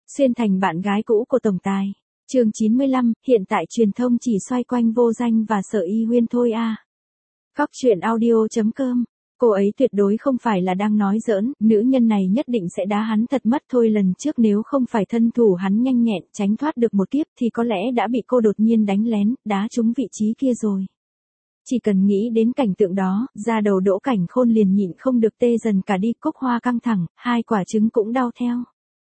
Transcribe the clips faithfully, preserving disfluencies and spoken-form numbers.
Xuyên thành bạn gái cũ của tổng tài. Chương chín mươi lăm, hiện tại truyền thông chỉ xoay quanh Vô Danh và Sở Y Huyên thôi à. Cóc truyện audio chấm com. Cô ấy tuyệt đối không phải là đang nói giỡn, nữ nhân này nhất định sẽ đá hắn thật mất thôi, lần trước nếu không phải thân thủ hắn nhanh nhẹn tránh thoát được một kiếp thì có lẽ đã bị cô đột nhiên đánh lén, đá trúng vị trí kia rồi. Chỉ cần nghĩ đến cảnh tượng đó, da đầu Đỗ Cảnh Khôn liền nhịn không được tê dần cả đi, Cúc Hoa căng thẳng, hai quả trứng cũng đau theo.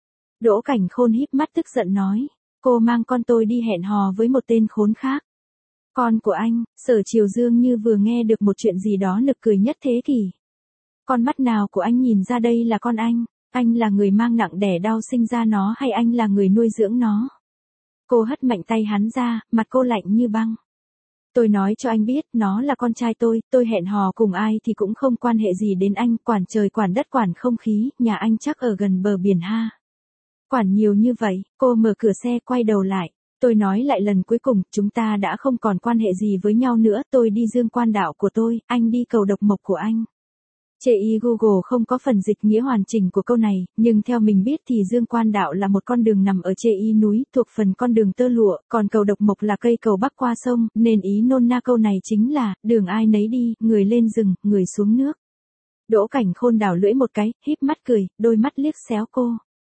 Đỗ Cảnh Khôn híp mắt tức giận nói, cô mang con tôi đi hẹn hò với một tên khốn khác. Con của anh, Sở Triều Dương như vừa nghe được một chuyện gì đó nực cười nhất thế kỷ. Con mắt nào của anh nhìn ra đây là con anh? Anh là người mang nặng đẻ đau sinh ra nó hay anh là người nuôi dưỡng nó? Cô hất mạnh tay hắn ra, mặt cô lạnh như băng. Tôi nói cho anh biết, nó là con trai tôi, tôi hẹn hò cùng ai thì cũng không quan hệ gì đến anh, quản trời quản đất quản không khí, nhà anh chắc ở gần bờ biển ha. Quản nhiều như vậy, cô mở cửa xe quay đầu lại. Tôi nói lại lần cuối cùng, chúng ta đã không còn quan hệ gì với nhau nữa, tôi đi Dương Quan Đạo của tôi, anh đi cầu Độc Mộc của anh. Chê y Google không có phần dịch nghĩa hoàn chỉnh của câu này, nhưng theo mình biết thì Dương Quan Đạo là một con đường nằm ở Chê y núi, thuộc phần con đường tơ lụa, còn cầu Độc Mộc là cây cầu bắc qua sông, nên ý nôm na câu này chính là, đường ai nấy đi, người lên rừng, người xuống nước. Đỗ Cảnh Khôn đảo lưỡi một cái, híp mắt cười, đôi mắt liếc xéo cô.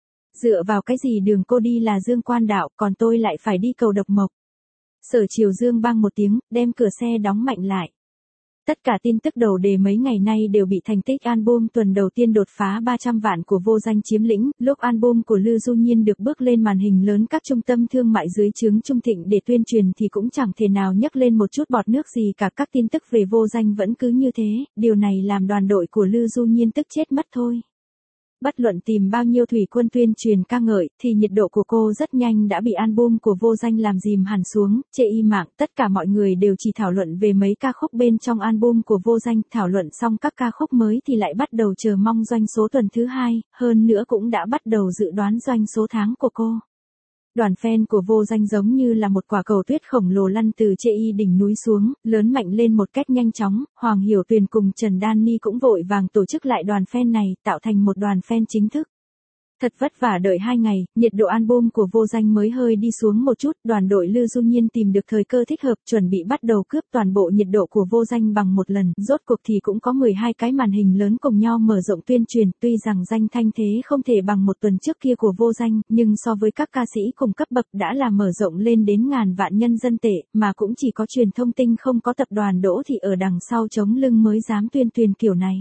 Dựa vào cái gì đường cô đi là Dương Quan Đạo, còn tôi lại phải đi cầu Độc Mộc? Sở Triều Dương bang một tiếng, đem cửa xe đóng mạnh lại. Tất cả tin tức đầu đề mấy ngày nay đều bị thành tích album tuần đầu tiên đột phá ba trăm vạn của Vô Danh chiếm lĩnh, lúc album của Lư Du Nhiên được bước lên màn hình lớn các trung tâm thương mại dưới trướng Trung Thịnh để tuyên truyền thì cũng chẳng thể nào nhấc lên một chút bọt nước gì cả, các tin tức về Vô Danh vẫn cứ như thế, điều này làm đoàn đội của Lư Du Nhiên tức chết mất thôi. Bất luận tìm bao nhiêu thủy quân tuyên truyền ca ngợi, thì nhiệt độ của cô rất nhanh đã bị album của Vô Danh làm dìm hẳn xuống, chê y mạng, tất cả mọi người đều chỉ thảo luận về mấy ca khúc bên trong album của Vô Danh, thảo luận xong các ca khúc mới thì lại bắt đầu chờ mong doanh số tuần thứ hai, hơn nữa cũng đã bắt đầu dự đoán doanh số tháng của cô. Đoàn fan của Vô Danh giống như là một quả cầu tuyết khổng lồ lăn từ chê y đỉnh núi xuống, lớn mạnh lên một cách nhanh chóng, Hoàng Hiểu Tuyền cùng Trần Đan Ni cũng vội vàng tổ chức lại đoàn fan này, tạo thành một đoàn fan chính thức. Thật vất vả đợi hai ngày, nhiệt độ album của Vô Danh mới hơi đi xuống một chút, đoàn đội Lư Du Nhiên tìm được thời cơ thích hợp, chuẩn bị bắt đầu cướp toàn bộ nhiệt độ của Vô Danh bằng một lần, rốt cuộc thì cũng có mười hai cái màn hình lớn cùng nhau mở rộng tuyên truyền, tuy rằng danh thanh thế không thể bằng một tuần trước kia của Vô Danh, nhưng so với các ca sĩ cùng cấp bậc đã là mở rộng lên đến ngàn vạn nhân dân tệ, mà cũng chỉ có truyền thông tinh không có tập đoàn Đỗ thì ở đằng sau chống lưng mới dám tuyên truyền kiểu này.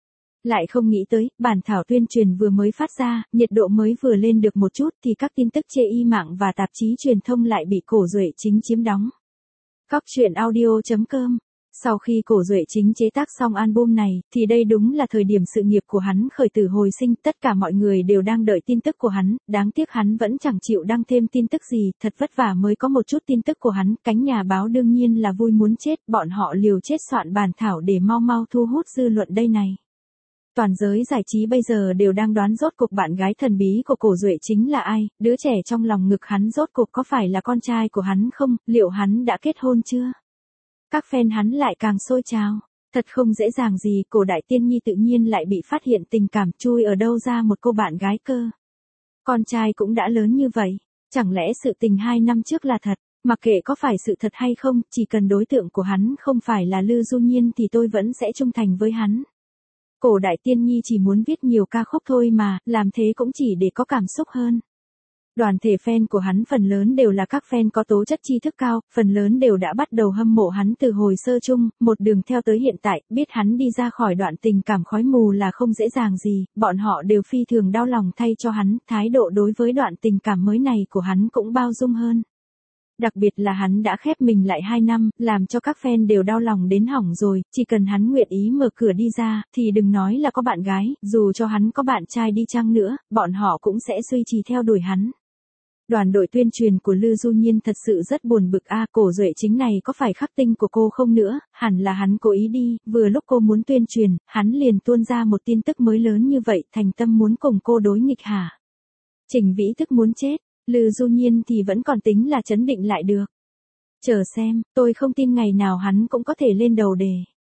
Lại không nghĩ tới, bản thảo tuyên truyền vừa mới phát ra, nhiệt độ mới vừa lên được một chút thì các tin tức chê y mạng và tạp chí truyền thông lại bị Cổ Duệ Chính chiếm đóng. Cóc truyện audio chấm com. Sau khi Cổ Duệ Chính chế tác xong album này, thì đây đúng là thời điểm sự nghiệp của hắn khởi tử hồi sinh, tất cả mọi người đều đang đợi tin tức của hắn, đáng tiếc hắn vẫn chẳng chịu đăng thêm tin tức gì, thật vất vả mới có một chút tin tức của hắn, cánh nhà báo đương nhiên là vui muốn chết, bọn họ liều chết soạn bản thảo để mau mau thu hút dư luận đây này. Toàn giới giải trí bây giờ đều đang đoán rốt cuộc bạn gái thần bí của Cổ Duệ Chính là ai, đứa trẻ trong lòng ngực hắn rốt cuộc có phải là con trai của hắn không, liệu hắn đã kết hôn chưa? Các fan hắn lại càng sôi trào, thật không dễ dàng gì, Cổ Đại Tiên Nhi tự nhiên lại bị phát hiện tình cảm, chui ở đâu ra một cô bạn gái cơ. Con trai cũng đã lớn như vậy, chẳng lẽ sự tình hai năm trước là thật, mặc kệ có phải sự thật hay không, chỉ cần đối tượng của hắn không phải là Lư Du Nhiên thì tôi vẫn sẽ trung thành với hắn. Cổ Đại Tiên Nhi chỉ muốn viết nhiều ca khúc thôi mà, làm thế cũng chỉ để có cảm xúc hơn. Đoàn thể fan của hắn phần lớn đều là các fan có tố chất tri thức cao, phần lớn đều đã bắt đầu hâm mộ hắn từ hồi sơ chung, một đường theo tới hiện tại, biết hắn đi ra khỏi đoạn tình cảm khói mù là không dễ dàng gì, bọn họ đều phi thường đau lòng thay cho hắn, thái độ đối với đoạn tình cảm mới này của hắn cũng bao dung hơn. Đặc biệt là hắn đã khép mình lại hai năm, làm cho các fan đều đau lòng đến hỏng rồi, chỉ cần hắn nguyện ý mở cửa đi ra, thì đừng nói là có bạn gái, dù cho hắn có bạn trai đi chăng nữa, bọn họ cũng sẽ duy trì theo đuổi hắn. Đoàn đội tuyên truyền của Lư Du Nhiên thật sự rất buồn bực a, Cổ Duệ Chính này có phải khắc tinh của cô không nữa, hẳn là hắn cố ý đi, vừa lúc cô muốn tuyên truyền, hắn liền tuôn ra một tin tức mới lớn như vậy, thành tâm muốn cùng cô đối nghịch hả? Trình Vĩ tức muốn chết. Lư Du Nhiên thì vẫn còn tính là trấn định lại được. Chờ xem, tôi không tin ngày nào hắn cũng có thể lên đầu đề.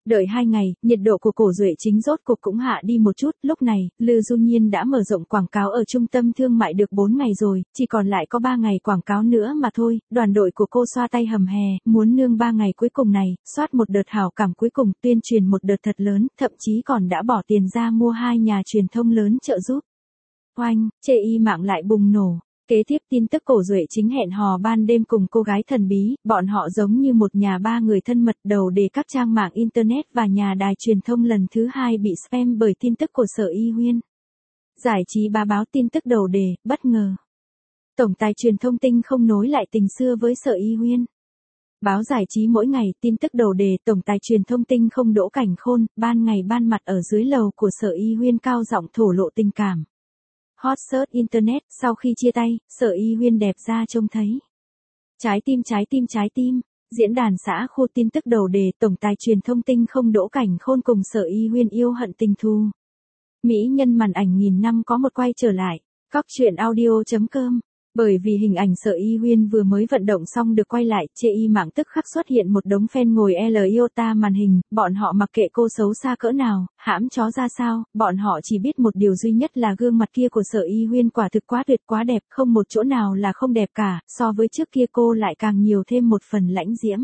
Đợi hai ngày, nhiệt độ của Cổ Duệ Chính rốt cuộc cũng hạ đi một chút, lúc này, Lư Du Nhiên đã mở rộng quảng cáo ở trung tâm thương mại được bốn ngày rồi, chỉ còn lại có ba ngày quảng cáo nữa mà thôi, đoàn đội của cô xoa tay hầm hè, muốn nương ba ngày cuối cùng này, soát một đợt hảo cảm cuối cùng, tuyên truyền một đợt thật lớn, thậm chí còn đã bỏ tiền ra mua hai nhà truyền thông lớn trợ giúp. Oanh, chê y mạng lại bùng nổ. Kế tiếp tin tức Cổ Duệ Chính hẹn hò ban đêm cùng cô gái thần bí, bọn họ giống như một nhà ba người thân mật đầu đề các trang mạng Internet và nhà đài truyền thông lần thứ hai bị spam bởi tin tức của Sở Y Huyên. Giải trí bá báo tin tức đầu đề, bất ngờ. Tổng tài truyền thông Tinh không nối lại tình xưa với Sở Y Huyên. Báo giải trí mỗi ngày, tin tức đầu đề, tổng tài truyền thông Tinh không Đỗ Cảnh Khôn, ban ngày ban mặt ở dưới lầu của Sở Y Huyên cao giọng thổ lộ tình cảm. Hot search Internet, sau khi chia tay, Sở Y Huyên đẹp ra trông thấy. Trái tim trái tim trái tim, diễn đàn xã khu tin tức đầu đề, tổng tài truyền thông Tinh không Đỗ Cảnh Khôn cùng Sở Y Huyên yêu hận tình thù. Mỹ nhân màn ảnh nghìn năm có một quay trở lại, cóc truyện audio chấm com. Bởi vì hình ảnh Sở Y Huyên vừa mới vận động xong được quay lại, chê y mạng tức khắc xuất hiện một đống fan ngồi L iota màn hình, bọn họ mặc kệ cô xấu xa cỡ nào, hãm chó ra sao, bọn họ chỉ biết một điều duy nhất là gương mặt kia của Sở Y Huyên quả thực quá tuyệt quá đẹp, không một chỗ nào là không đẹp cả, so với trước kia cô lại càng nhiều thêm một phần lãnh diễm.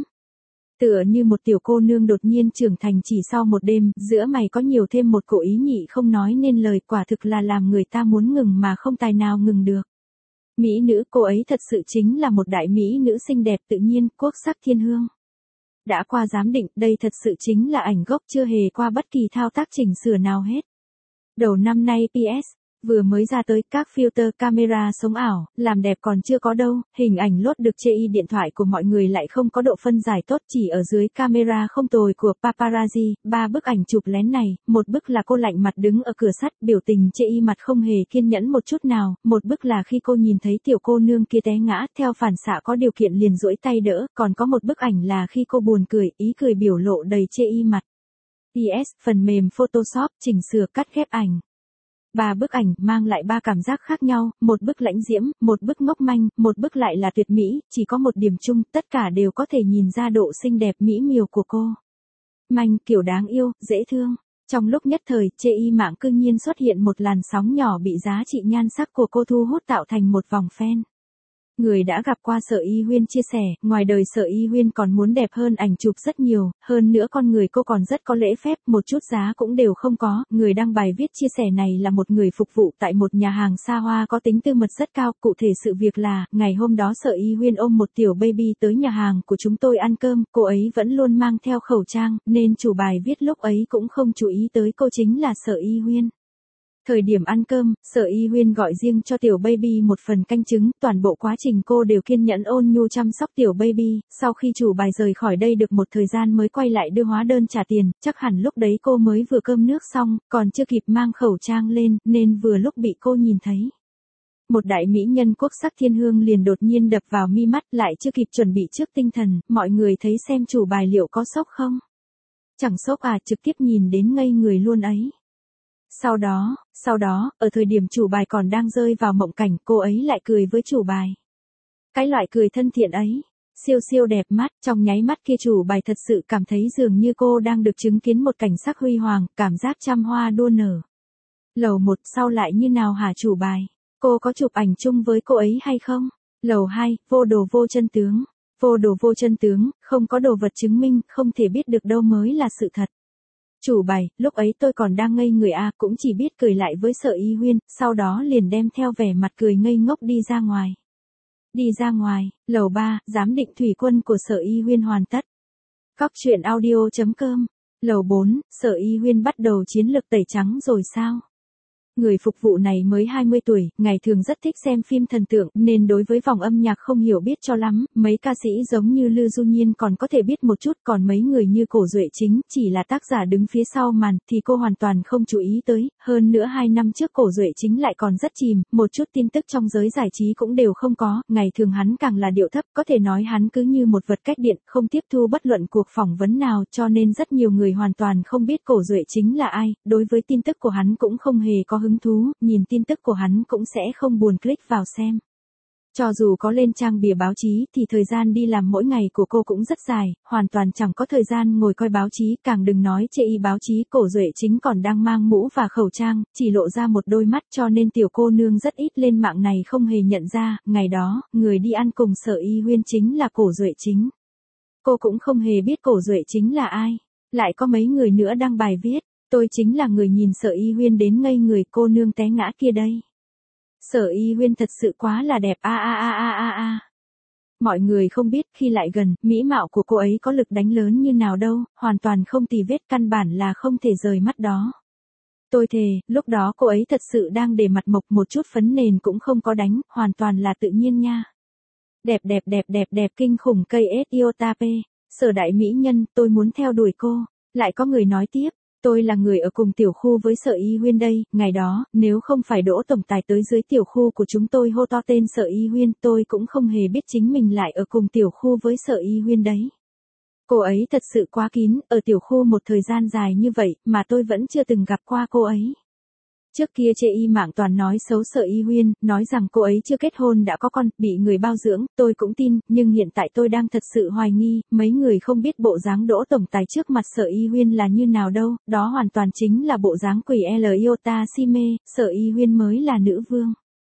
Tựa như một tiểu cô nương đột nhiên trưởng thành chỉ sau một đêm, giữa mày có nhiều thêm một cổ ý nhị không nói nên lời, quả thực là làm người ta muốn ngừng mà không tài nào ngừng được. Mỹ nữ, cô ấy thật sự chính là một đại mỹ nữ xinh đẹp tự nhiên, quốc sắc thiên hương. Đã qua giám định, đây thật sự chính là ảnh gốc chưa hề qua bất kỳ thao tác chỉnh sửa nào hết. Đầu năm nay pê ét, vừa mới ra tới, các filter camera sống ảo, làm đẹp còn chưa có đâu, hình ảnh lốt được chê y điện thoại của mọi người lại không có độ phân giải tốt, chỉ ở dưới camera không tồi của paparazzi, ba bức ảnh chụp lén này, một bức là cô lạnh mặt đứng ở cửa sắt, biểu tình chê y mặt không hề kiên nhẫn một chút nào, một bức là khi cô nhìn thấy tiểu cô nương kia té ngã, theo phản xạ có điều kiện liền duỗi tay đỡ, còn có một bức ảnh là khi cô buồn cười, ý cười biểu lộ đầy chê y mặt. pê ét, phần mềm Photoshop, chỉnh sửa cắt ghép ảnh. Ba bức ảnh mang lại ba cảm giác khác nhau, một bức lãnh diễm, một bức ngốc manh, một bức lại là tuyệt mỹ, chỉ có một điểm chung, tất cả đều có thể nhìn ra độ xinh đẹp mỹ miều của cô. Manh, kiểu đáng yêu, dễ thương. Trong lúc nhất thời, chê y mạng cương nhiên xuất hiện một làn sóng nhỏ bị giá trị nhan sắc của cô thu hút tạo thành một vòng fan. Người đã gặp qua Sở Y Huyên chia sẻ, ngoài đời Sở Y Huyên còn muốn đẹp hơn ảnh chụp rất nhiều, hơn nữa con người cô còn rất có lễ phép, một chút giá cũng đều không có. Người đăng bài viết chia sẻ này là một người phục vụ tại một nhà hàng xa hoa có tính tư mật rất cao, cụ thể sự việc là, ngày hôm đó Sở Y Huyên ôm một tiểu baby tới nhà hàng của chúng tôi ăn cơm, cô ấy vẫn luôn mang theo khẩu trang, nên chủ bài viết lúc ấy cũng không chú ý tới cô chính là Sở Y Huyên. Thời điểm ăn cơm, Sở Y Huyên gọi riêng cho tiểu baby một phần canh trứng, toàn bộ quá trình cô đều kiên nhẫn ôn nhu chăm sóc tiểu baby, sau khi chủ bài rời khỏi đây được một thời gian mới quay lại đưa hóa đơn trả tiền, chắc hẳn lúc đấy cô mới vừa cơm nước xong, còn chưa kịp mang khẩu trang lên, nên vừa lúc bị cô nhìn thấy. Một đại mỹ nhân quốc sắc thiên hương liền đột nhiên đập vào mi mắt, lại chưa kịp chuẩn bị trước tinh thần, mọi người thấy xem chủ bài liệu có sốc không? Chẳng sốc à, trực tiếp nhìn đến ngây người luôn ấy. Sau đó, sau đó, ở thời điểm chủ bài còn đang rơi vào mộng cảnh, cô ấy lại cười với chủ bài. Cái loại cười thân thiện ấy, siêu siêu đẹp mắt, trong nháy mắt kia chủ bài thật sự cảm thấy dường như cô đang được chứng kiến một cảnh sắc huy hoàng, cảm giác trăm hoa đua nở. Lầu một, sau lại như nào hả chủ bài? Cô có chụp ảnh chung với cô ấy hay không? Lầu hai, vô đồ vô chân tướng. Vô đồ vô chân tướng, không có đồ vật chứng minh, không thể biết được đâu mới là sự thật. Chủ bài, lúc ấy tôi còn đang ngây người a, cũng chỉ biết cười lại với Sở Y Huyên, sau đó liền đem theo vẻ mặt cười ngây ngốc đi ra ngoài. Đi ra ngoài, lầu ba, giám định thủy quân của Sở Y Huyên hoàn tất. Cóc truyện audio chấm com. Lầu bốn, Sở Y Huyên bắt đầu chiến lược tẩy trắng rồi sao? Người phục vụ này mới hai mươi tuổi, ngày thường rất thích xem phim thần tượng, nên đối với vòng âm nhạc không hiểu biết cho lắm, mấy ca sĩ giống như Lư Du Nhiên còn có thể biết một chút, còn mấy người như Cổ Duệ Chính, chỉ là tác giả đứng phía sau màn, thì cô hoàn toàn không chú ý tới, hơn nữa hai năm trước Cổ Duệ Chính lại còn rất chìm, một chút tin tức trong giới giải trí cũng đều không có, ngày thường hắn càng là điệu thấp, có thể nói hắn cứ như một vật cách điện, không tiếp thu bất luận cuộc phỏng vấn nào, cho nên rất nhiều người hoàn toàn không biết Cổ Duệ Chính là ai, đối với tin tức của hắn cũng không hề có hứng thú, nhìn tin tức của hắn cũng sẽ không buồn click vào xem. Cho dù có lên trang bìa báo chí thì thời gian đi làm mỗi ngày của cô cũng rất dài, hoàn toàn chẳng có thời gian ngồi coi báo chí, càng đừng nói chê y báo chí. Cổ Duệ Chính còn đang mang mũ và khẩu trang, chỉ lộ ra một đôi mắt cho nên tiểu cô nương rất ít lên mạng này không hề nhận ra. Ngày đó, người đi ăn cùng Sở Y Huyên chính là Cổ Duệ Chính. Cô cũng không hề biết Cổ Duệ Chính là ai. Lại có mấy người nữa đăng bài viết, tôi chính là người nhìn Sở Y Huyên đến ngây người, cô nương té ngã kia đây. Sở Y Huyên thật sự quá là đẹp a a a a a a. Mọi người không biết khi lại gần, mỹ mạo của cô ấy có lực đánh lớn như nào đâu, hoàn toàn không tì vết, căn bản là không thể rời mắt đó. Tôi thề, lúc đó cô ấy thật sự đang để mặt mộc, một chút phấn nền cũng không có đánh, hoàn toàn là tự nhiên nha. Đẹp đẹp đẹp đẹp đẹp kinh khủng cây ét Iotape, Sở đại mỹ nhân, tôi muốn theo đuổi cô. Lại có người nói tiếp. Tôi là người ở cùng tiểu khu với Sở Y Huyên đây, ngày đó, nếu không phải Đỗ tổng tài tới dưới tiểu khu của chúng tôi hô to tên Sở Y Huyên, tôi cũng không hề biết chính mình lại ở cùng tiểu khu với Sở Y Huyên đấy. Cô ấy thật sự quá kín, ở tiểu khu một thời gian dài như vậy, mà tôi vẫn chưa từng gặp qua cô ấy. Trước kia chê y mạng toàn nói xấu Sở Y Huyên, nói rằng cô ấy chưa kết hôn đã có con, bị người bao dưỡng, tôi cũng tin, nhưng hiện tại tôi đang thật sự hoài nghi, mấy người không biết bộ dáng Đỗ tổng tài trước mặt Sở Y Huyên là như nào đâu, đó hoàn toàn chính là bộ dáng quỷ L Iota si mê, Sở Y Huyên mới là nữ vương.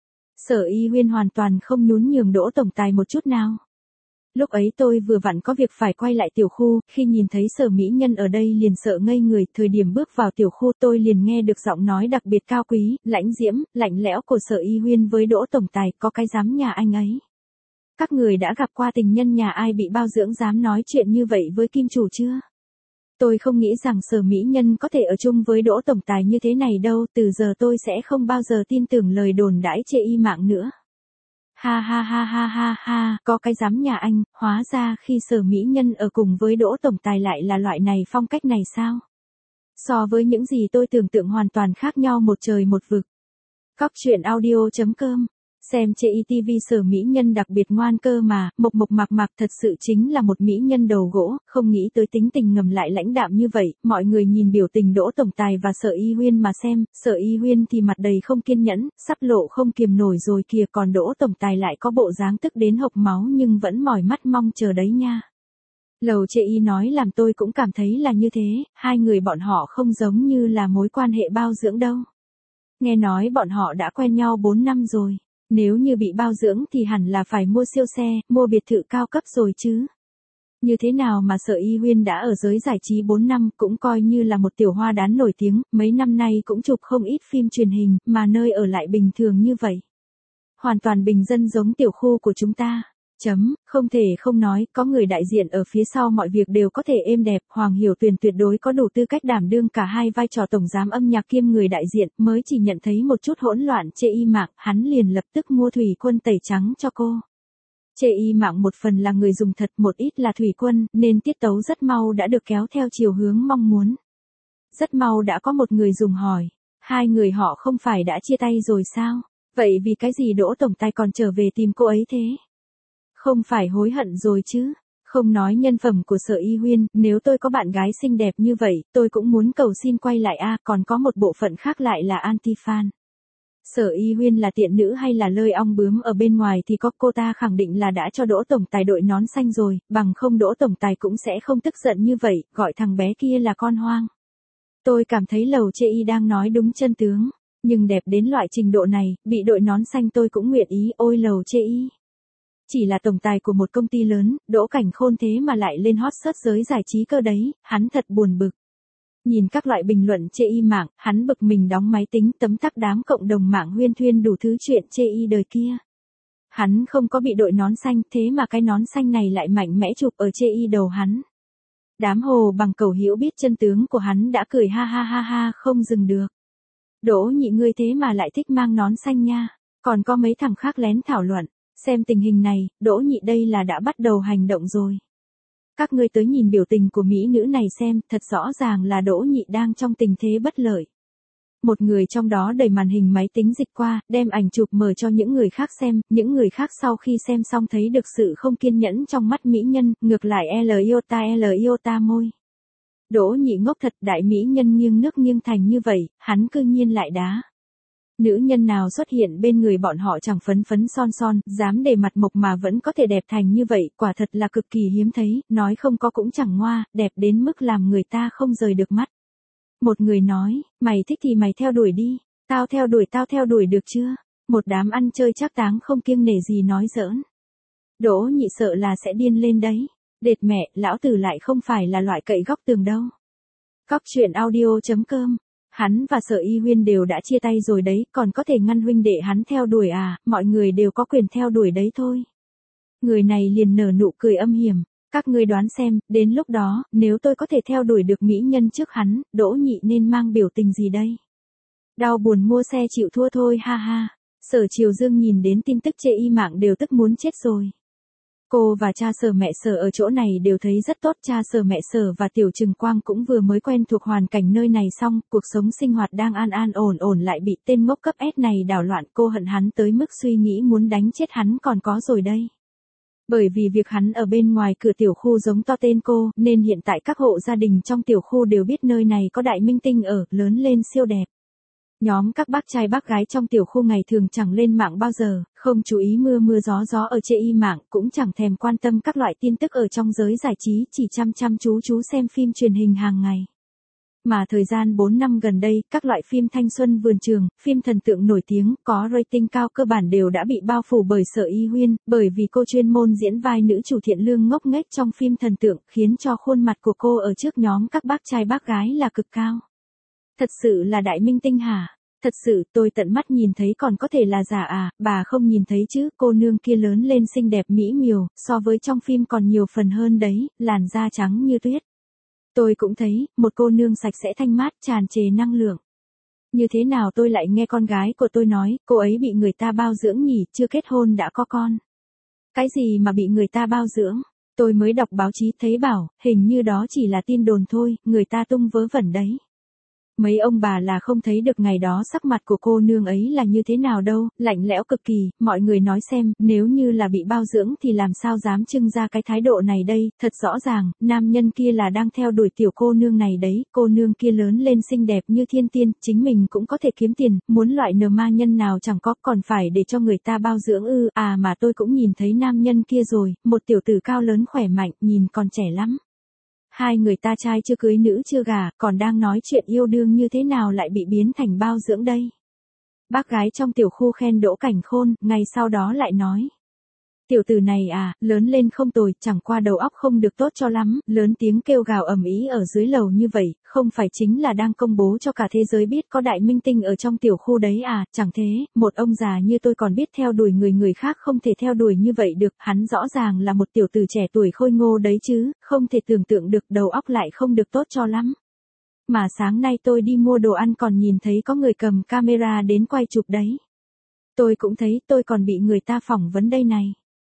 Sở Y Huyên hoàn toàn không nhún nhường Đỗ tổng tài một chút nào. Lúc ấy tôi vừa vặn có việc phải quay lại tiểu khu, khi nhìn thấy Sở mỹ nhân ở đây liền sợ ngây người, thời điểm bước vào tiểu khu tôi liền nghe được giọng nói đặc biệt cao quý, lãnh diễm, lạnh lẽo của Sở Y Huyên với Đỗ tổng tài, có cái dám nhà anh ấy. Các người đã gặp qua tình nhân nhà ai bị bao dưỡng dám nói chuyện như vậy với kim chủ chưa? Tôi không nghĩ rằng Sở mỹ nhân có thể ở chung với Đỗ tổng tài như thế này đâu, từ giờ tôi sẽ không bao giờ tin tưởng lời đồn đãi chê y mạng nữa. Ha ha ha ha ha ha, có cái dám nhà anh, hóa ra khi Sở mỹ nhân ở cùng với Đỗ tổng tài lại là loại này phong cách này sao? So với những gì tôi tưởng tượng hoàn toàn khác nhau một trời một vực. Cóc truyện audio chấm com. Xem chê y ti vi Sở mỹ nhân đặc biệt ngoan cơ mà, mộc mộc mạc mạc thật sự chính là một mỹ nhân đầu gỗ, không nghĩ tới tính tình ngầm lại lãnh đạm như vậy. Mọi người nhìn biểu tình Đỗ tổng tài và Sở Y Huyên mà xem, Sở Y Huyên thì mặt đầy không kiên nhẫn, sắp lộ không kiềm nổi rồi kìa, còn Đỗ tổng tài lại có bộ dáng tức đến hộc máu nhưng vẫn mỏi mắt mong chờ đấy nha. Lầu chê y nói làm tôi cũng cảm thấy là như thế, hai người bọn họ không giống như là mối quan hệ bao dưỡng đâu. Nghe nói bọn họ đã quen nhau bốn năm rồi. Nếu như bị bao dưỡng thì hẳn là phải mua siêu xe, mua biệt thự cao cấp rồi chứ. Như thế nào mà Sở Y Huyên đã ở giới giải trí bốn năm, cũng coi như là một tiểu hoa đán nổi tiếng, mấy năm nay cũng chụp không ít phim truyền hình, mà nơi ở lại bình thường như vậy. Hoàn toàn bình dân giống tiểu khu của chúng ta. Chấm, không thể không nói, có người đại diện ở phía sau mọi việc đều có thể êm đẹp, Hoàng Hiểu Tuyền tuyệt đối có đủ tư cách đảm đương cả hai vai trò tổng giám âm nhạc kiêm người đại diện, mới chỉ nhận thấy một chút hỗn loạn chê y mạng, hắn liền lập tức mua thủy quân tẩy trắng cho cô. Chê y mạng một phần là người dùng thật, một ít là thủy quân, nên tiết tấu rất mau đã được kéo theo chiều hướng mong muốn. Rất mau đã có một người dùng hỏi, hai người họ không phải đã chia tay rồi sao? Vậy vì cái gì Đỗ tổng tài còn trở về tìm cô ấy thế? Không phải hối hận rồi chứ? Không nói nhân phẩm của Sở Y Huyên, nếu tôi có bạn gái xinh đẹp như vậy, tôi cũng muốn cầu xin quay lại a, còn có một bộ phận khác lại là anti-fan. Sở Y Huyên là tiện nữ hay là lơi ong bướm ở bên ngoài thì có, cô ta khẳng định là đã cho Đỗ tổng tài đội nón xanh rồi, bằng không Đỗ tổng tài cũng sẽ không tức giận như vậy, gọi thằng bé kia là con hoang. Tôi cảm thấy lầu chê y đang nói đúng chân tướng, nhưng đẹp đến loại trình độ này, bị đội nón xanh tôi cũng nguyện ý, ôi lầu chê y. Chỉ là tổng tài của một công ty lớn, Đỗ Cảnh Khôn thế mà lại lên hot search giới giải trí cơ đấy, hắn thật buồn bực. Nhìn các loại bình luận chê y mạng, hắn bực mình đóng máy tính tấm tắc đám cộng đồng mạng huyên thuyên đủ thứ chuyện chê y đời kia. Hắn không có bị đội nón xanh, thế mà cái nón xanh này lại mạnh mẽ chụp ở chê y đầu hắn. Đám hồ bằng cầu hiểu biết chân tướng của hắn đã cười ha ha ha ha không dừng được. Đỗ nhị ngươi thế mà lại thích mang nón xanh nha, còn có mấy thằng khác lén thảo luận. Xem tình hình này, Đỗ nhị đây là đã bắt đầu hành động rồi. Các ngươi tới nhìn biểu tình của mỹ nữ này xem, thật rõ ràng là Đỗ nhị đang trong tình thế bất lợi. Một người trong đó đẩy màn hình máy tính dịch qua, đem ảnh chụp mở cho những người khác xem, những người khác sau khi xem xong thấy được sự không kiên nhẫn trong mắt mỹ nhân, ngược lại L iota L iota môi. Đỗ nhị ngốc thật, đại mỹ nhân nghiêng nước nghiêng thành như vậy, hắn cư nhiên lại đá. Nữ nhân nào xuất hiện bên người bọn họ chẳng phấn phấn son son, dám để mặt mộc mà vẫn có thể đẹp thành như vậy, quả thật là cực kỳ hiếm thấy, nói không có cũng chẳng ngoa, đẹp đến mức làm người ta không rời được mắt. Một người nói, mày thích thì mày theo đuổi đi, tao theo đuổi tao theo đuổi được chưa? Một đám ăn chơi trác táng không kiêng nể gì nói giỡn. Đỗ Nhị sợ là sẽ điên lên đấy. Đệt mẹ, lão tử lại không phải là loại cậy góc tường đâu. Cóc truyện audio chấm com. Hắn và Sở Y Huyên đều đã chia tay rồi đấy, còn có thể ngăn huynh đệ hắn theo đuổi à, mọi người đều có quyền theo đuổi đấy thôi. Người này liền nở nụ cười âm hiểm, các ngươi đoán xem, đến lúc đó, nếu tôi có thể theo đuổi được mỹ nhân trước hắn, Đỗ Nhị nên mang biểu tình gì đây? Đau buồn mua xe chịu thua thôi ha ha. Sở Triều Dương nhìn đến tin tức chê y mạng đều tức muốn chết rồi. Cô và cha Sở mẹ Sở ở chỗ này đều thấy rất tốt, cha Sở mẹ Sở và Tiểu Trừng Quang cũng vừa mới quen thuộc hoàn cảnh nơi này xong, cuộc sống sinh hoạt đang an an ổn ổn lại bị tên ngốc cấp S này đảo loạn, cô hận hắn tới mức suy nghĩ muốn đánh chết hắn còn có rồi đây. Bởi vì việc hắn ở bên ngoài cửa tiểu khu giống to tên cô, nên hiện tại các hộ gia đình trong tiểu khu đều biết nơi này có đại minh tinh ở, lớn lên siêu đẹp. Nhóm các bác trai bác gái trong tiểu khu ngày thường chẳng lên mạng bao giờ, không chú ý mưa mưa gió gió ở chê y mạng, cũng chẳng thèm quan tâm các loại tin tức ở trong giới giải trí, chỉ chăm chăm chú chú xem phim truyền hình hàng ngày. Mà thời gian bốn năm gần đây, các loại phim thanh xuân vườn trường, phim thần tượng nổi tiếng, có rating cao cơ bản đều đã bị bao phủ bởi Sở Y Huyên, bởi vì cô chuyên môn diễn vai nữ chủ thiện lương ngốc nghếch trong phim thần tượng, khiến cho khuôn mặt của cô ở trước nhóm các bác trai bác gái là cực cao. Thật sự là đại minh tinh hả? Thật sự, tôi tận mắt nhìn thấy còn có thể là giả à, bà không nhìn thấy chứ, cô nương kia lớn lên xinh đẹp mỹ miều, so với trong phim còn nhiều phần hơn đấy, làn da trắng như tuyết. Tôi cũng thấy, một cô nương sạch sẽ thanh mát, tràn trề năng lượng. Như thế nào tôi lại nghe con gái của tôi nói, cô ấy bị người ta bao dưỡng nhỉ, chưa kết hôn đã có con. Cái gì mà bị người ta bao dưỡng? Tôi mới đọc báo chí thấy bảo, hình như đó chỉ là tin đồn thôi, người ta tung vớ vẩn đấy. Mấy ông bà là không thấy được ngày đó sắc mặt của cô nương ấy là như thế nào đâu, lạnh lẽo cực kỳ, mọi người nói xem, nếu như là bị bao dưỡng thì làm sao dám trưng ra cái thái độ này đây, thật rõ ràng, nam nhân kia là đang theo đuổi tiểu cô nương này đấy, cô nương kia lớn lên xinh đẹp như thiên tiên, chính mình cũng có thể kiếm tiền, muốn loại nờ ma nhân nào chẳng có, còn phải để cho người ta bao dưỡng ư, à mà tôi cũng nhìn thấy nam nhân kia rồi, một tiểu tử cao lớn khỏe mạnh, nhìn còn trẻ lắm. Hai người ta trai chưa cưới nữ chưa gả, còn đang nói chuyện yêu đương như thế nào lại bị biến thành bao dưỡng đây. Bác gái trong tiểu khu khen Đỗ Cảnh Khôn, ngày sau đó lại nói. Tiểu tử này à, lớn lên không tồi, chẳng qua đầu óc không được tốt cho lắm, lớn tiếng kêu gào ầm ĩ ở dưới lầu như vậy, không phải chính là đang công bố cho cả thế giới biết có đại minh tinh ở trong tiểu khu đấy à, chẳng thế, một ông già như tôi còn biết theo đuổi người người khác không thể theo đuổi như vậy được, hắn rõ ràng là một tiểu tử trẻ tuổi khôi ngô đấy chứ, không thể tưởng tượng được đầu óc lại không được tốt cho lắm. Mà sáng nay tôi đi mua đồ ăn còn nhìn thấy có người cầm camera đến quay chụp đấy. Tôi cũng thấy tôi còn bị người ta phỏng vấn đây này.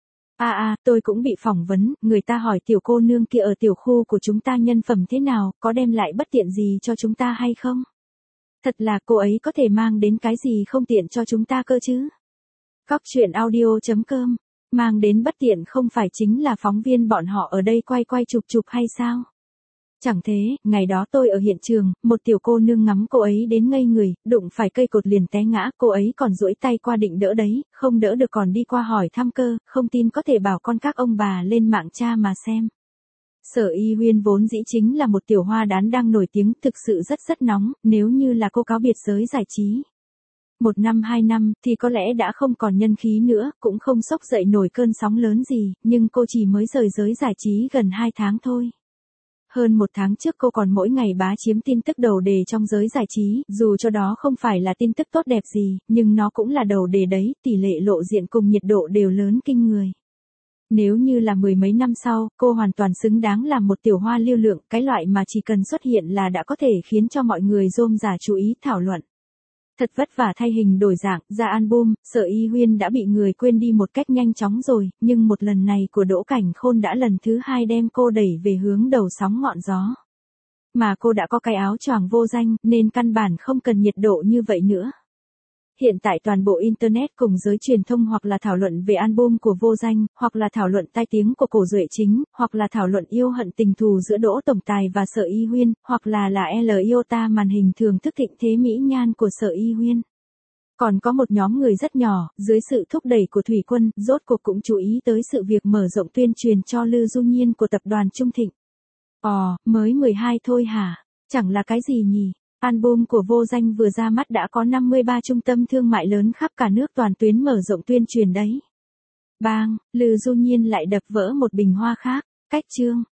À à, tôi cũng bị phỏng vấn, người ta hỏi tiểu cô nương kia ở tiểu khu của chúng ta nhân phẩm thế nào, có đem lại bất tiện gì cho chúng ta hay không? Thật là cô ấy có thể mang đến cái gì không tiện cho chúng ta cơ chứ? Cóc truyện audio chấm com, mang đến bất tiện không phải chính là phóng viên bọn họ ở đây quay quay chụp chụp hay sao? Chẳng thế, ngày đó tôi ở hiện trường, một tiểu cô nương ngắm cô ấy đến ngây người, đụng phải cây cột liền té ngã, cô ấy còn duỗi tay qua định đỡ đấy, không đỡ được còn đi qua hỏi thăm cơ, không tin có thể bảo con các ông bà lên mạng tra mà xem. Sở Y Huyên vốn dĩ chính là một tiểu hoa đán đang nổi tiếng, thực sự rất rất nóng, nếu như là cô cáo biệt giới giải trí. Một năm hai năm, thì có lẽ đã không còn nhân khí nữa, cũng không xốc dậy nổi cơn sóng lớn gì, nhưng cô chỉ mới rời giới giải trí gần hai tháng thôi. Hơn một tháng trước cô còn mỗi ngày bá chiếm tin tức đầu đề trong giới giải trí, dù cho đó không phải là tin tức tốt đẹp gì, nhưng nó cũng là đầu đề đấy, tỷ lệ lộ diện cùng nhiệt độ đều lớn kinh người. Nếu như là mười mấy năm sau, cô hoàn toàn xứng đáng làm một tiểu hoa lưu lượng, cái loại mà chỉ cần xuất hiện là đã có thể khiến cho mọi người rôm rả chú ý thảo luận. Thật vất vả thay hình đổi dạng, ra album, Sở Y Huyên đã bị người quên đi một cách nhanh chóng rồi, nhưng một lần này của Đỗ Cảnh Khôn đã lần thứ hai đem cô đẩy về hướng đầu sóng ngọn gió. Mà cô đã có cái áo choàng vô danh, nên căn bản không cần nhiệt độ như vậy nữa. Hiện tại toàn bộ Internet cùng giới truyền thông hoặc là thảo luận về album của Vô Danh, hoặc là thảo luận tai tiếng của Cổ Duệ Chính, hoặc là thảo luận yêu hận tình thù giữa Đỗ Tổng Tài và Sở Y Huyên, hoặc là là L iota màn hình thưởng thức thịnh thế mỹ nhan của Sở Y Huyên. Còn có một nhóm người rất nhỏ, dưới sự thúc đẩy của Thủy Quân, rốt cuộc cũng chú ý tới sự việc mở rộng tuyên truyền cho Lư Du Nhiên của tập đoàn Trung Thịnh. Ồ, mới mười hai thôi hả? Chẳng là cái gì nhỉ? Album của Vô Danh vừa ra mắt đã có năm mươi ba trung tâm thương mại lớn khắp cả nước toàn tuyến mở rộng tuyên truyền đấy. Bang, Lư Du Nhiên lại đập vỡ một bình hoa khác. Cách chương